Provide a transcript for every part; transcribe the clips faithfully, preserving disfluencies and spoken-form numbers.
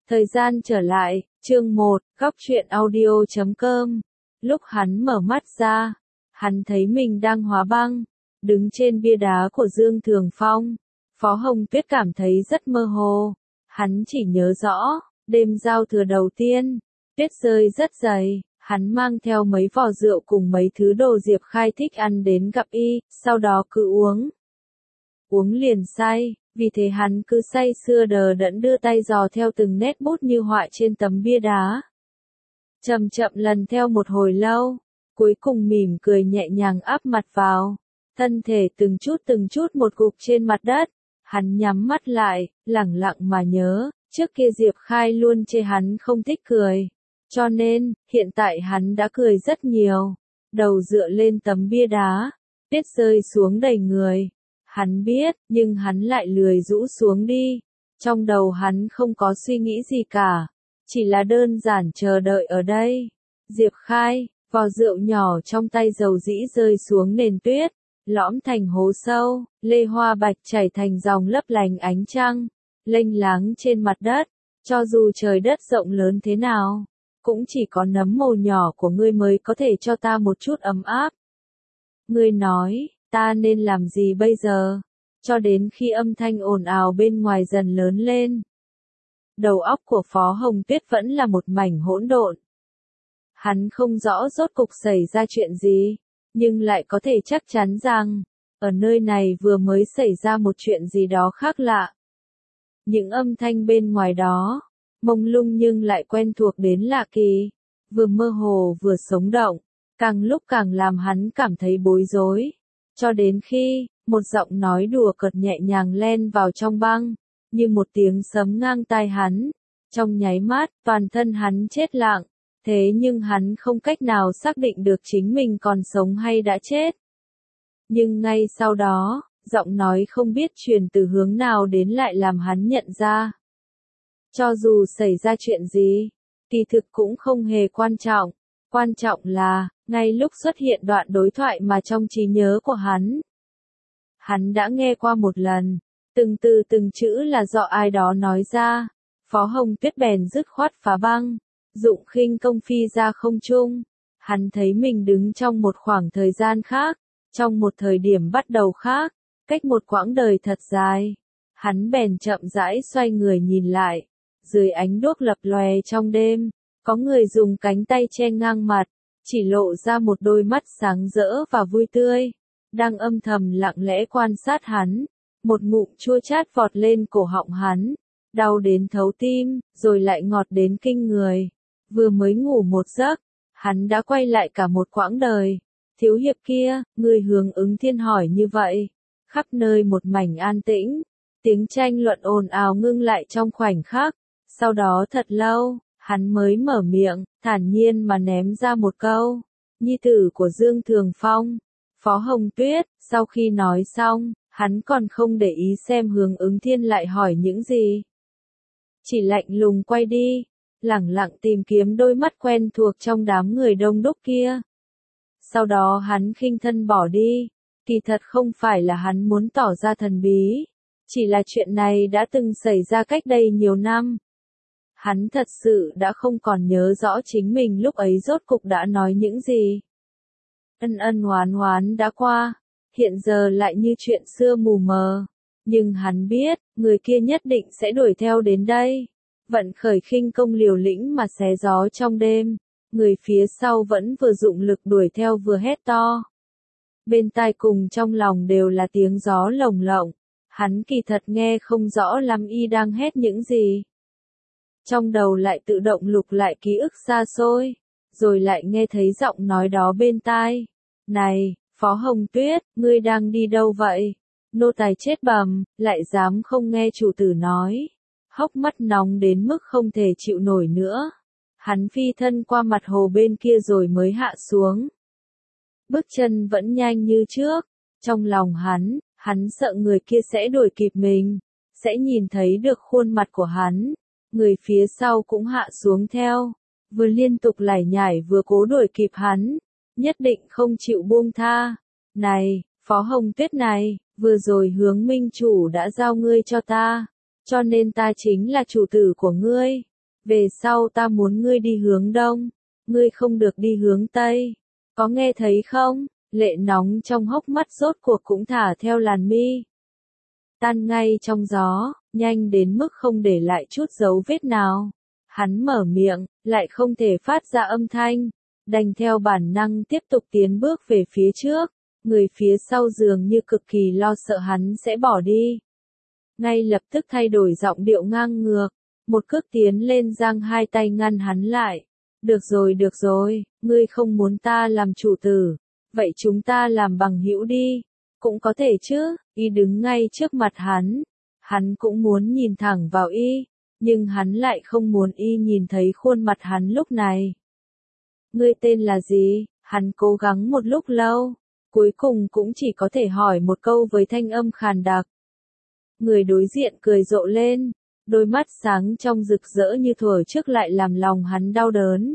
Thời gian trở lại, chương một, góc truyện audio chấm com. Lúc hắn mở mắt ra, hắn thấy mình đang hóa băng, đứng trên bia đá của Dương Thường Phong. Phó Hồng Tuyết cảm thấy rất mơ hồ. Hắn chỉ nhớ rõ, đêm giao thừa đầu tiên, tuyết rơi rất dày, hắn mang theo mấy vò rượu cùng mấy thứ đồ Diệp Khai thích ăn đến gặp y, sau đó cứ uống. Uống liền say, vì thế hắn cứ say sưa đờ đẫn đưa tay dò theo từng nét bút như họa trên tấm bia đá. Chậm chậm lần theo một hồi lâu, cuối cùng mỉm cười nhẹ nhàng áp mặt vào, thân thể từng chút từng chút một gục trên mặt đất. Hắn nhắm mắt lại, lẳng lặng mà nhớ, trước kia Diệp Khai luôn chê hắn không thích cười. Cho nên, hiện tại hắn đã cười rất nhiều. Đầu dựa lên tấm bia đá, tuyết rơi xuống đầy người. Hắn biết, nhưng hắn lại lười rũ xuống đi. Trong đầu hắn không có suy nghĩ gì cả, chỉ là đơn giản chờ đợi ở đây. Diệp Khai, vò rượu nhỏ trong tay dầu dĩ rơi xuống nền tuyết, lõm thành hố sâu, lê hoa bạch chảy thành dòng lấp lánh ánh trăng, lênh láng trên mặt đất. Cho dù trời đất rộng lớn thế nào, cũng chỉ có nấm mồ nhỏ của ngươi mới có thể cho ta một chút ấm áp. Ngươi nói, ta nên làm gì bây giờ? Cho đến khi âm thanh ồn ào bên ngoài dần lớn lên, đầu óc của Phó Hồng Tuyết vẫn là một mảnh hỗn độn. Hắn không rõ rốt cục xảy ra chuyện gì, nhưng lại có thể chắc chắn rằng, ở nơi này vừa mới xảy ra một chuyện gì đó khác lạ. Những âm thanh bên ngoài đó, mông lung nhưng lại quen thuộc đến lạ kỳ, vừa mơ hồ vừa sống động, càng lúc càng làm hắn cảm thấy bối rối. Cho đến khi, một giọng nói đùa cợt nhẹ nhàng len vào trong băng, như một tiếng sấm ngang tai hắn. Trong nháy mắt, toàn thân hắn chết lặng, thế nhưng hắn không cách nào xác định được chính mình còn sống hay đã chết. Nhưng ngay sau đó, giọng nói không biết truyền từ hướng nào đến lại làm hắn nhận ra. Cho dù xảy ra chuyện gì, kỳ thực cũng không hề quan trọng. Quan trọng là, ngay lúc xuất hiện đoạn đối thoại mà trong trí nhớ của hắn, hắn đã nghe qua một lần, từng từ từng chữ là do ai đó nói ra. Phó Hồng Tuyết bèn dứt khoát phá băng, dụng khinh công phi ra không trung. Hắn thấy mình đứng trong một khoảng thời gian khác, trong một thời điểm bắt đầu khác, cách một quãng đời thật dài. Hắn bèn chậm rãi xoay người nhìn lại, dưới ánh đuốc lập lòe trong đêm, có người dùng cánh tay che ngang mặt, chỉ lộ ra một đôi mắt sáng rỡ và vui tươi, đang âm thầm lặng lẽ quan sát hắn. Một ngụm chua chát vọt lên cổ họng hắn, đau đến thấu tim, rồi lại ngọt đến kinh người. Vừa mới ngủ một giấc, hắn đã quay lại cả một quãng đời. Thiếu hiệp kia, người hướng ứng thiên hỏi như vậy. Khắp nơi một mảnh an tĩnh, tiếng tranh luận ồn ào ngưng lại trong khoảnh khắc. Sau đó thật lâu, hắn mới mở miệng, thản nhiên mà ném ra một câu. Nhi tử của Dương Thường Phong, Phó Hồng Tuyết. Sau khi nói xong, hắn còn không để ý xem hướng ứng thiên lại hỏi những gì. Chỉ lạnh lùng quay đi, lẳng lặng tìm kiếm đôi mắt quen thuộc trong đám người đông đúc kia. Sau đó hắn khinh thân bỏ đi. Kỳ thật không phải là hắn muốn tỏ ra thần bí, chỉ là chuyện này đã từng xảy ra cách đây nhiều năm. Hắn thật sự đã không còn nhớ rõ chính mình lúc ấy rốt cục đã nói những gì. Ân ân oán oán đã qua, hiện giờ lại như chuyện xưa mù mờ. Nhưng hắn biết, người kia nhất định sẽ đuổi theo đến đây. Vận khởi khinh công liều lĩnh mà xé gió trong đêm. Người phía sau vẫn vừa dụng lực đuổi theo vừa hét to. Bên tai cùng trong lòng đều là tiếng gió lồng lộng. Hắn kỳ thật nghe không rõ lắm y đang hét những gì. Trong đầu lại tự động lục lại ký ức xa xôi, rồi lại nghe thấy giọng nói đó bên tai. Này, Phó Hồng Tuyết, ngươi đang đi đâu vậy? Nô tài chết bầm, lại dám không nghe chủ tử nói. Hốc mắt nóng đến mức không thể chịu nổi nữa. Hắn phi thân qua mặt hồ bên kia rồi mới hạ xuống. Bước chân vẫn nhanh như trước. Trong lòng hắn, hắn sợ người kia sẽ đuổi kịp mình, sẽ nhìn thấy được khuôn mặt của hắn. Người phía sau cũng hạ xuống theo, vừa liên tục lải nhải vừa cố đuổi kịp hắn, nhất định không chịu buông tha. Này, Phó Hồng Tuyết này, vừa rồi Hướng Minh chủ đã giao ngươi cho ta, cho nên ta chính là chủ tử của ngươi. Về sau ta muốn ngươi đi hướng đông, ngươi không được đi hướng tây. Có nghe thấy không? Lệ nóng trong hốc mắt rốt cuộc cũng thả theo làn mi. Tan ngay trong gió, nhanh đến mức không để lại chút dấu vết nào. Hắn mở miệng, lại không thể phát ra âm thanh, đành theo bản năng tiếp tục tiến bước về phía trước. Người phía sau dường như cực kỳ lo sợ hắn sẽ bỏ đi. Ngay lập tức thay đổi giọng điệu ngang ngược, một cước tiến lên giang hai tay ngăn hắn lại. Được rồi được rồi, ngươi không muốn ta làm chủ tử, vậy chúng ta làm bằng hữu đi, cũng có thể chứ. Y đứng ngay trước mặt hắn, hắn cũng muốn nhìn thẳng vào Y, nhưng hắn lại không muốn Y nhìn thấy khuôn mặt hắn lúc này. Ngươi tên là gì? Hắn cố gắng một lúc lâu, cuối cùng cũng chỉ có thể hỏi một câu với thanh âm khàn đặc. Người đối diện cười rộ lên, đôi mắt sáng trong rực rỡ như thuở trước lại làm lòng hắn đau đớn.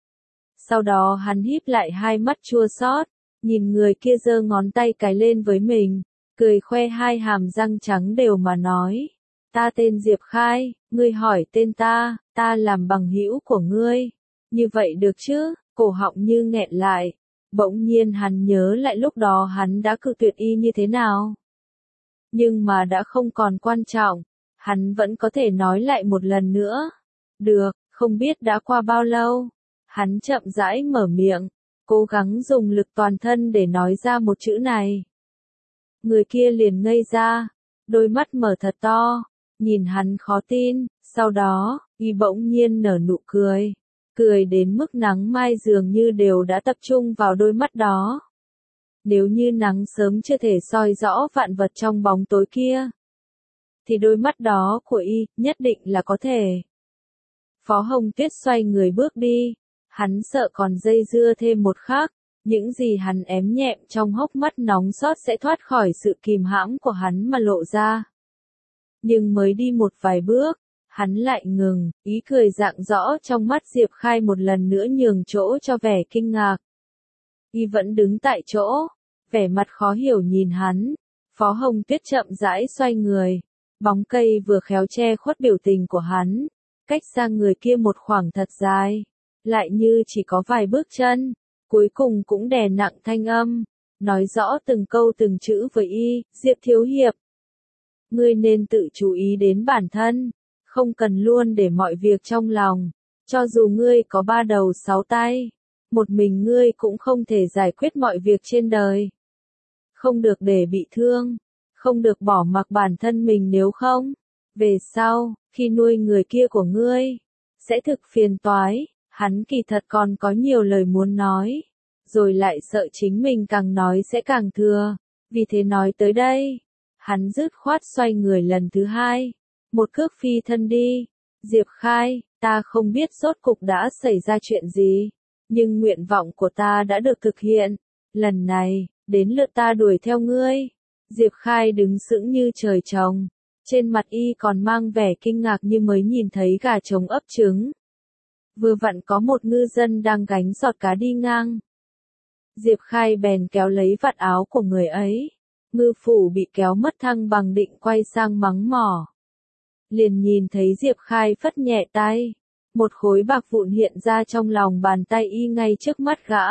Sau đó hắn híp lại hai mắt chua xót, nhìn người kia giơ ngón tay cái lên với mình, cười khoe hai hàm răng trắng đều mà nói. Ta tên Diệp Khai, ngươi hỏi tên ta, ta làm bằng hữu của ngươi. Như vậy được chứ? Cổ họng như nghẹn lại. Bỗng nhiên hắn nhớ lại lúc đó hắn đã cự tuyệt Y như thế nào. Nhưng mà đã không còn quan trọng, hắn vẫn có thể nói lại một lần nữa. Được, không biết đã qua bao lâu. Hắn chậm rãi mở miệng, cố gắng dùng lực toàn thân để nói ra một chữ này. Người kia liền ngây ra, đôi mắt mở thật to, nhìn hắn khó tin, sau đó, Y bỗng nhiên nở nụ cười. Cười đến mức nắng mai dường như đều đã tập trung vào đôi mắt đó. Nếu như nắng sớm chưa thể soi rõ vạn vật trong bóng tối kia, thì đôi mắt đó của Y nhất định là có thể. Phó Hồng Tuyết xoay người bước đi, hắn sợ còn dây dưa thêm một khắc, những gì hắn ém nhẹm trong hốc mắt nóng sót sẽ thoát khỏi sự kìm hãm của hắn mà lộ ra. Nhưng mới đi một vài bước, hắn lại ngừng, ý cười rạng rõ trong mắt Diệp Khai một lần nữa nhường chỗ cho vẻ kinh ngạc. Y vẫn đứng tại chỗ, vẻ mặt khó hiểu nhìn hắn. Phó Hồng Tuyết chậm rãi xoay người, bóng cây vừa khéo che khuất biểu tình của hắn, cách xa người kia một khoảng thật dài, lại như chỉ có vài bước chân, cuối cùng cũng đè nặng thanh âm, nói rõ từng câu từng chữ với Y. Diệp thiếu hiệp, ngươi nên tự chú ý đến bản thân, không cần luôn để mọi việc trong lòng, cho dù ngươi có ba đầu sáu tay, một mình ngươi cũng không thể giải quyết mọi việc trên đời. Không được để bị thương, không được bỏ mặc bản thân mình, nếu không, về sau, khi nuôi người kia của ngươi, sẽ thực phiền toái. Hắn kỳ thật còn có nhiều lời muốn nói, rồi lại sợ chính mình càng nói sẽ càng thừa, vì thế nói tới đây, hắn dứt khoát xoay người lần thứ hai, một cước phi thân đi. Diệp Khai, ta không biết rốt cục đã xảy ra chuyện gì, nhưng nguyện vọng của ta đã được thực hiện, lần này, đến lượt ta đuổi theo ngươi. Diệp Khai đứng sững như trời trồng, trên mặt Y còn mang vẻ kinh ngạc như mới nhìn thấy gà trống ấp trứng. Vừa vặn có một ngư dân đang gánh giọt cá đi ngang. Diệp Khai bèn kéo lấy vạt áo của người ấy. Ngư phủ bị kéo mất thăng bằng định quay sang mắng mỏ. Liền nhìn thấy Diệp Khai phất nhẹ tay. Một khối bạc vụn hiện ra trong lòng bàn tay Y ngay trước mắt gã.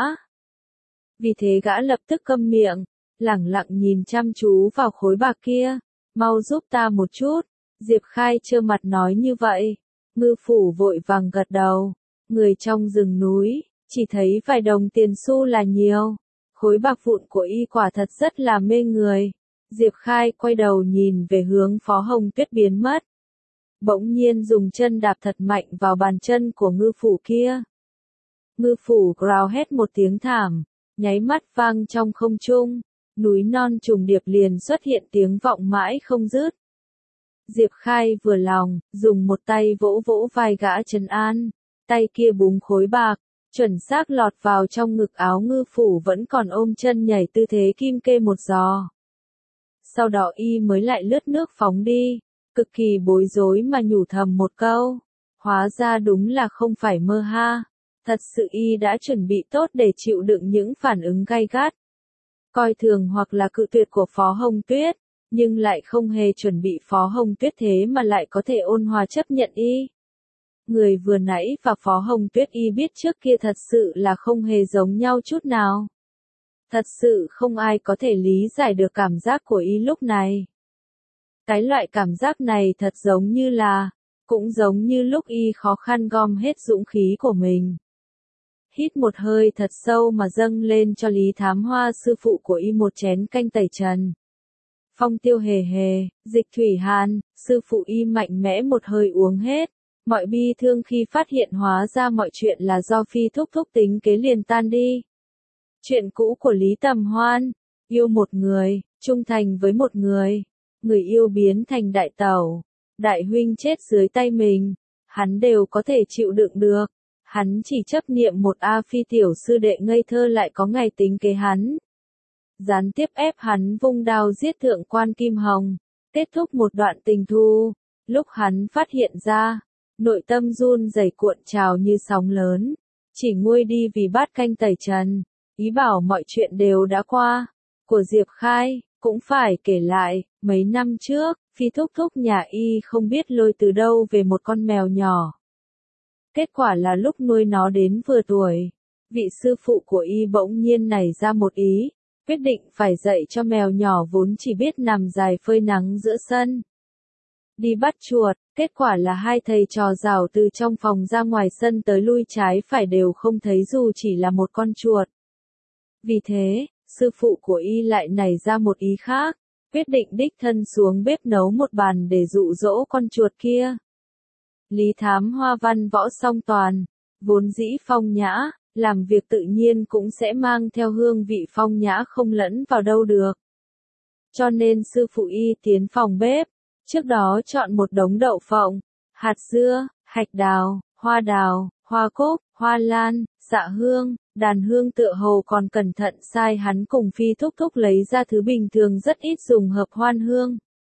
Vì thế gã lập tức câm miệng, lẳng lặng nhìn chăm chú vào khối bạc kia. Mau giúp ta một chút. Diệp Khai trơ mặt nói như vậy. Ngư phủ vội vàng gật đầu. Người trong rừng núi, chỉ thấy vài đồng tiền xu là nhiều. Khối bạc vụn của Y quả thật rất là mê người. Diệp Khai quay đầu nhìn về hướng Phó Hồng Tuyết biến mất. Bỗng nhiên dùng chân đạp thật mạnh vào bàn chân của ngư phủ kia. Ngư phủ gào hét một tiếng thảm, nháy mắt vang trong không trung. Núi non trùng điệp liền xuất hiện tiếng vọng mãi không dứt. Diệp Khai vừa lòng, dùng một tay vỗ vỗ vai gã trấn an, tay kia búng khối bạc, chuẩn xác lọt vào trong ngực áo ngư phủ vẫn còn ôm chân nhảy tư thế kim kê một giò. Sau đó Y mới lại lướt nước phóng đi, cực kỳ bối rối mà nhủ thầm một câu, hóa ra đúng là không phải mơ ha, thật sự Y đã chuẩn bị tốt để chịu đựng những phản ứng gay gắt, coi thường hoặc là cự tuyệt của Phó Hồng Tuyết. Nhưng lại không hề chuẩn bị Phó Hồng Tuyết thế mà lại có thể ôn hòa chấp nhận Y. Người vừa nãy và Phó Hồng Tuyết y biết trước kia thật sự là không hề giống nhau chút nào. Thật sự không ai có thể lý giải được cảm giác của y lúc này. Cái loại cảm giác này thật giống như là, cũng giống như lúc y khó khăn gom hết dũng khí của mình. Hít một hơi thật sâu mà dâng lên cho Lý Thám Hoa sư phụ của y một chén canh tẩy trần. Phong Tiêu hề hề, Dịch Thủy Hàn, sư phụ y mạnh mẽ một hơi uống hết. Mọi bi thương khi phát hiện hóa ra mọi chuyện là do Phi Thúc Thúc tính kế liền tan đi. Chuyện cũ của Lý Tầm Hoan, yêu một người, trung thành với một người, người yêu biến thành đại tẩu, đại huynh chết dưới tay mình, hắn đều có thể chịu đựng được. Hắn chỉ chấp niệm một A Phi tiểu sư đệ ngây thơ lại có ngày tính kế hắn. Gián tiếp ép hắn vung đao giết thượng quan Kim Hồng, kết thúc một đoạn tình thù. Lúc hắn phát hiện ra, nội tâm run rẩy cuộn trào như sóng lớn, chỉ nguôi đi vì bát canh tẩy trần, ý bảo mọi chuyện đều đã qua. Của Diệp Khai, cũng phải kể lại, mấy năm trước, Phi Thúc Thúc nhà y không biết lôi từ đâu về một con mèo nhỏ. Kết quả là lúc nuôi nó đến vừa tuổi, vị sư phụ của y bỗng nhiên nảy ra một ý, quyết định phải dạy cho mèo nhỏ vốn chỉ biết nằm dài phơi nắng giữa sân. Đi bắt chuột, kết quả là hai thầy trò rảo từ trong phòng ra ngoài sân tới lui trái phải đều không thấy dù chỉ là một con chuột. Vì thế, sư phụ của y lại nảy ra một ý khác, quyết định đích thân xuống bếp nấu một bàn để dụ dỗ con chuột kia. Lý Thám Hoa văn võ song toàn, vốn dĩ phong nhã, làm việc tự nhiên cũng sẽ mang theo hương vị phong nhã không lẫn vào đâu được. Cho nên sư phụ y tiến phòng bếp, trước đó chọn một đống đậu phộng, hạt dưa, hạch đào, hoa đào, hoa cúc, hoa lan, xạ hương, đàn hương tựa hồ còn cẩn thận sai hắn cùng Phi Thúc Thúc lấy ra thứ bình thường rất ít dùng hợp hoan hương.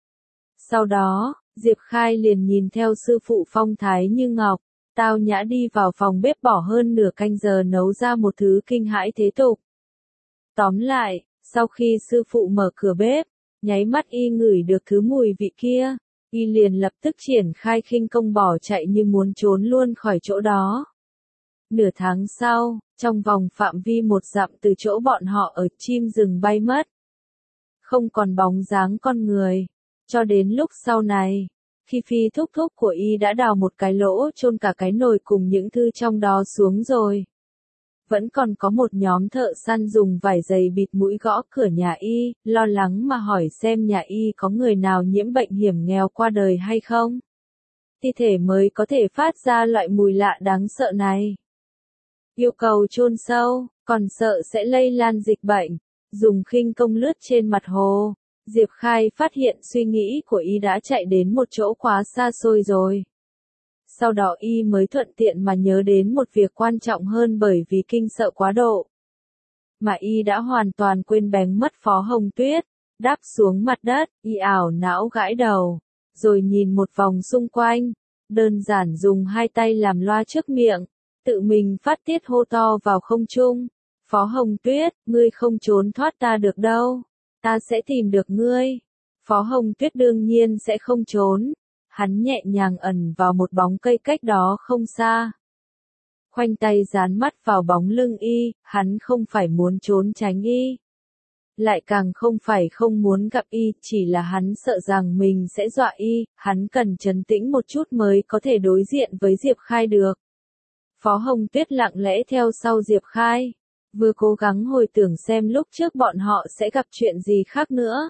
Sau đó, Diệp Khai liền nhìn theo sư phụ phong thái như ngọc, tao nhã đi vào phòng bếp bỏ hơn nửa canh giờ nấu ra một thứ kinh hãi thế tục. Tóm lại, sau khi sư phụ mở cửa bếp, nháy mắt y ngửi được thứ mùi vị kia, y liền lập tức triển khai khinh công bỏ chạy như muốn trốn luôn khỏi chỗ đó. Nửa tháng sau, trong vòng phạm vi một dặm từ chỗ bọn họ ở, chim rừng bay mất. Không còn bóng dáng con người. Cho đến lúc sau này, khi Phi Thúc Thúc của y đã đào một cái lỗ chôn cả cái nồi cùng những thư trong đó xuống rồi. Vẫn còn có một nhóm thợ săn dùng vải dày bịt mũi gõ cửa nhà y, lo lắng mà hỏi xem nhà y có người nào nhiễm bệnh hiểm nghèo qua đời hay không. Thi thể mới có thể phát ra loại mùi lạ đáng sợ này. Yêu cầu chôn sâu, còn sợ sẽ lây lan dịch bệnh, dùng khinh công lướt trên mặt hồ. Diệp Khai phát hiện suy nghĩ của y đã chạy đến một chỗ quá xa xôi rồi. Sau đó y mới thuận tiện mà nhớ đến một việc quan trọng hơn bởi vì kinh sợ quá độ. Mà y đã hoàn toàn quên bén mất Phó Hồng Tuyết, đáp xuống mặt đất, y ảo não gãi đầu, rồi nhìn một vòng xung quanh, đơn giản dùng hai tay làm loa trước miệng, tự mình phát tiết hô to vào không trung. Phó Hồng Tuyết, ngươi không trốn thoát ta được đâu. Ta sẽ tìm được ngươi. Phó Hồng Tuyết đương nhiên sẽ không trốn. Hắn nhẹ nhàng ẩn vào một bóng cây cách đó không xa. Khoanh tay dán mắt vào bóng lưng y, hắn không phải muốn trốn tránh y. Lại càng không phải không muốn gặp y, chỉ là hắn sợ rằng mình sẽ dọa y, hắn cần trấn tĩnh một chút mới có thể đối diện với Diệp Khai được. Phó Hồng Tuyết lặng lẽ theo sau Diệp Khai. Vừa cố gắng hồi tưởng xem lúc trước bọn họ sẽ gặp chuyện gì khác nữa.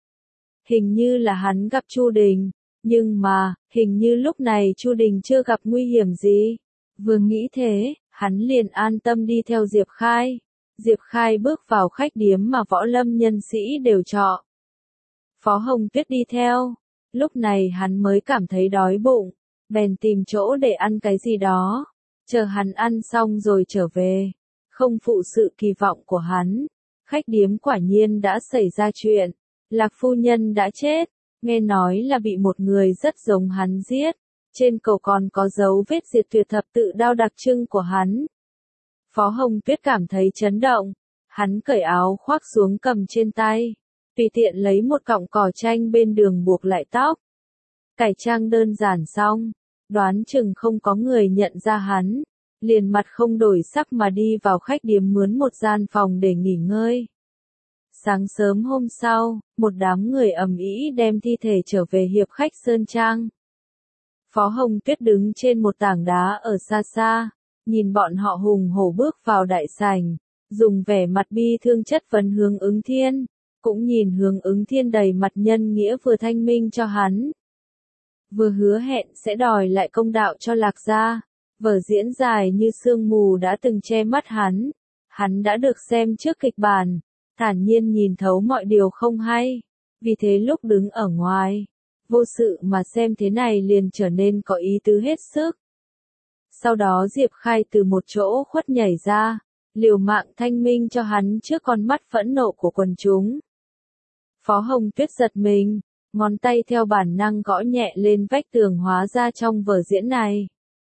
Hình như là hắn gặp Chu Đình, nhưng mà, hình như lúc này Chu Đình chưa gặp nguy hiểm gì. Vừa nghĩ thế, hắn liền an tâm đi theo Diệp Khai. Diệp Khai bước vào khách điếm mà võ lâm nhân sĩ đều trọ. Phó Hồng Tuyết đi theo, lúc này hắn mới cảm thấy đói bụng, bèn tìm chỗ để ăn cái gì đó, chờ hắn ăn xong rồi trở về. Không phụ sự kỳ vọng của hắn, khách điếm quả nhiên đã xảy ra chuyện, Lạc phu nhân đã chết, nghe nói là bị một người rất giống hắn giết, trên cổ còn có dấu vết diệt tuyệt thập tự đao đặc trưng của hắn. Phó Hồng Tuyết cảm thấy chấn động, hắn cởi áo khoác xuống cầm trên tay, tùy tiện lấy một cọng cỏ tranh bên đường buộc lại tóc. Cải trang đơn giản xong, đoán chừng không có người nhận ra hắn, liền mặt không đổi sắc mà đi vào khách điếm mướn một gian phòng để nghỉ ngơi. Sáng sớm hôm sau, một đám người ầm ĩ đem thi thể trở về hiệp khách Sơn Trang. Phó Hồng Tuyết đứng trên một tảng đá ở xa xa, nhìn bọn họ hùng hổ bước vào đại sảnh, dùng vẻ mặt bi thương chất vấn Hướng Ứng Thiên, cũng nhìn Hướng Ứng Thiên đầy mặt nhân nghĩa vừa thanh minh cho hắn, vừa hứa hẹn sẽ đòi lại công đạo cho Lạc gia. Vở diễn dài như sương mù đã từng che mắt hắn, hắn đã được xem trước kịch bản, thản nhiên nhìn thấu mọi điều không hay, vì thế lúc đứng ở ngoài, vô sự mà xem thế này liền trở nên có ý tứ hết sức. Sau đó Diệp Khai từ một chỗ khuất nhảy ra, liều mạng thanh minh cho hắn trước con mắt phẫn nộ của quần chúng. Phó Hồng Tuyết giật mình, ngón tay theo bản năng gõ nhẹ lên vách tường, hóa ra trong vở diễn này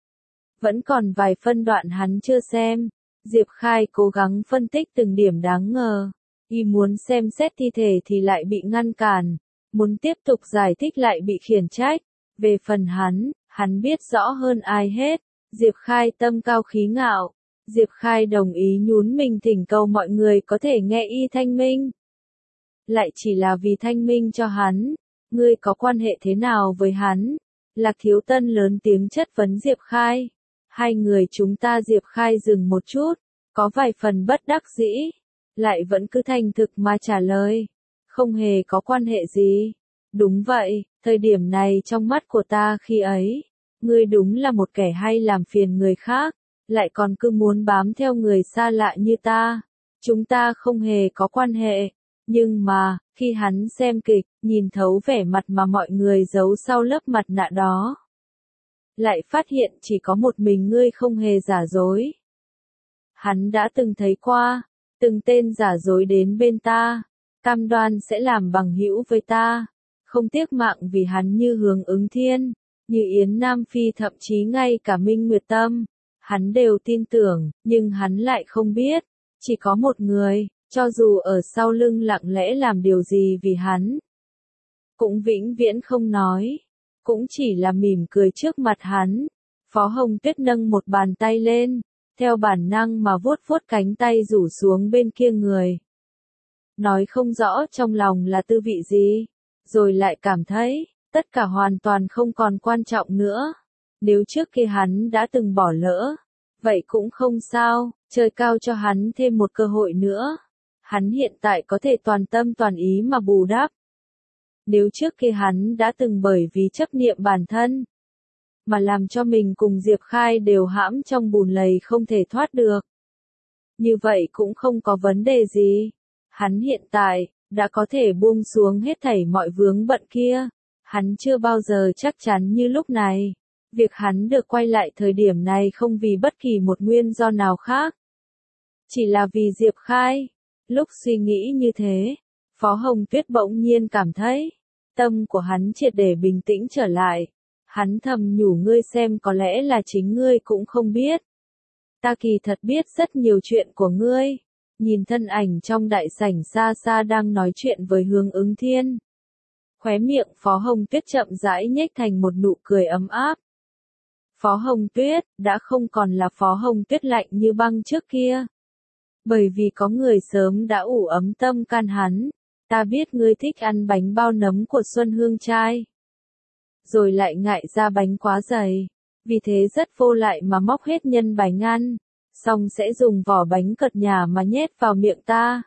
vẫn còn vài phân đoạn hắn chưa xem. Diệp Khai cố gắng phân tích từng điểm đáng ngờ, y muốn xem xét thi thể thì lại bị ngăn cản, muốn tiếp tục giải thích lại bị khiển trách. Về phần hắn, hắn biết rõ hơn ai hết, Diệp Khai tâm cao khí ngạo, Diệp Khai đồng ý nhún mình thỉnh cầu mọi người có thể nghe y thanh minh. Lại chỉ là vì thanh minh cho hắn, ngươi có quan hệ thế nào với hắn? Lạc Thiếu Tân lớn tiếng chất vấn Diệp Khai. Hai người chúng ta Diệp Khai dừng một chút, có vài phần bất đắc dĩ, lại vẫn cứ thành thực mà trả lời. Không hề có quan hệ gì. Đúng vậy, thời điểm này trong mắt của ta khi ấy, ngươi đúng là một kẻ hay làm phiền người khác, lại còn cứ muốn bám theo người xa lạ như ta. Chúng ta không hề có quan hệ. Nhưng mà, khi hắn xem kịch, nhìn thấu vẻ mặt mà mọi người giấu sau lớp mặt nạ đó, lại phát hiện chỉ có một mình ngươi không hề giả dối. Hắn đã từng thấy qua, từng tên giả dối đến bên ta, cam đoan sẽ làm bằng hữu với ta, không tiếc mạng vì hắn, như Hướng Ứng Thiên, như Yến Nam Phi, thậm chí ngay cả Minh Nguyệt Tâm, hắn đều tin tưởng, nhưng hắn lại không biết, chỉ có một người, cho dù ở sau lưng lặng lẽ làm điều gì vì hắn, cũng vĩnh viễn không nói, cũng chỉ là mỉm cười trước mặt hắn. Phó Hồng Tuyết nâng một bàn tay lên, theo bản năng mà vuốt vuốt cánh tay rủ xuống bên kia người. Nói không rõ trong lòng là tư vị gì, rồi lại cảm thấy, tất cả hoàn toàn không còn quan trọng nữa. Nếu trước kia hắn đã từng bỏ lỡ, vậy cũng không sao, trời cao cho hắn thêm một cơ hội nữa. Hắn hiện tại có thể toàn tâm toàn ý mà bù đắp. Nếu trước kia hắn đã từng bởi vì chấp niệm bản thân, mà làm cho mình cùng Diệp Khai đều hãm trong bùn lầy không thể thoát được, như vậy cũng không có vấn đề gì. Hắn hiện tại, đã có thể buông xuống hết thảy mọi vướng bận kia. Hắn chưa bao giờ chắc chắn như lúc này. Việc hắn được quay lại thời điểm này không vì bất kỳ một nguyên do nào khác, chỉ là vì Diệp Khai. Lúc suy nghĩ như thế, Phó Hồng Tuyết bỗng nhiên cảm thấy, tâm của hắn triệt để bình tĩnh trở lại. Hắn thầm nhủ, ngươi xem, có lẽ là chính ngươi cũng không biết. Ta kỳ thật biết rất nhiều chuyện của ngươi. Nhìn thân ảnh trong đại sảnh xa xa đang nói chuyện với Hướng Ứng Thiên, khóe miệng Phó Hồng Tuyết chậm rãi nhếch thành một nụ cười ấm áp. Phó Hồng Tuyết đã không còn là Phó Hồng Tuyết lạnh như băng trước kia, bởi vì có người sớm đã ủ ấm tâm can hắn. Ta biết ngươi thích ăn bánh bao nấm của Xuân Hương Trai, rồi lại ngại ra bánh quá dày, vì thế rất vô lại mà móc hết nhân bánh ăn, xong sẽ dùng vỏ bánh cật nhà mà nhét vào miệng ta.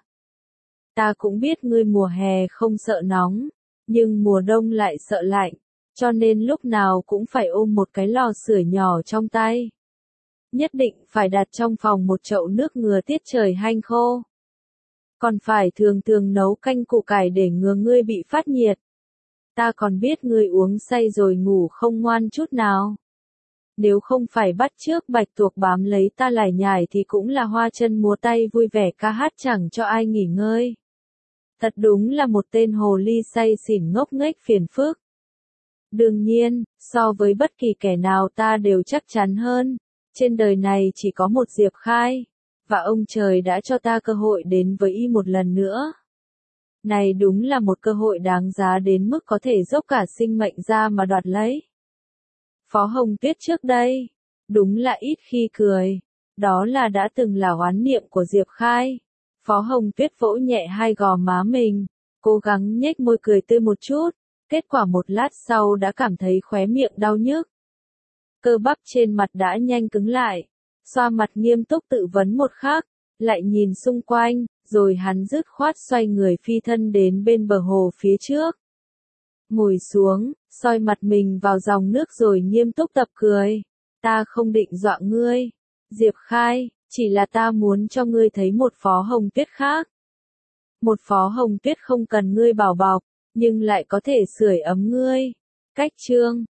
Ta cũng biết ngươi mùa hè không sợ nóng, nhưng mùa đông lại sợ lạnh, cho nên lúc nào cũng phải ôm một cái lò sưởi nhỏ trong tay. Nhất định phải đặt trong phòng một chậu nước ngừa tiết trời hanh khô. Còn phải thường thường nấu canh củ cải để ngừa ngươi bị phát nhiệt. Ta còn biết ngươi uống say rồi ngủ không ngoan chút nào. Nếu không phải bắt chước bạch tuộc bám lấy ta lải nhải thì cũng là hoa chân múa tay vui vẻ ca hát chẳng cho ai nghỉ ngơi. Thật đúng là một tên hồ ly say xỉn ngốc nghếch phiền phức. Đương nhiên, so với bất kỳ kẻ nào ta đều chắc chắn hơn. Trên đời này chỉ có một Diệp Khai, và ông trời đã cho ta cơ hội đến với y một lần nữa. Này đúng là một cơ hội đáng giá đến mức có thể dốc cả sinh mệnh ra mà đoạt lấy. Phó Hồng Tuyết trước đây, đúng là ít khi cười. Đó là đã từng là oán niệm của Diệp Khai. Phó Hồng Tuyết vỗ nhẹ hai gò má mình, cố gắng nhếch môi cười tươi một chút. Kết quả một lát sau đã cảm thấy khóe miệng đau nhức. Cơ bắp trên mặt đã nhanh cứng lại. Xoa mặt nghiêm túc tự vấn một khắc, lại nhìn xung quanh, rồi hắn dứt khoát xoay người phi thân đến bên bờ hồ phía trước. Ngồi xuống, soi mặt mình vào dòng nước rồi nghiêm túc tập cười. Ta không định dọa ngươi, Diệp Khai, chỉ là ta muốn cho ngươi thấy một Phó Hồng Tuyết khác. Một Phó Hồng Tuyết không cần ngươi bảo bọc, nhưng lại có thể sưởi ấm ngươi. Cách chương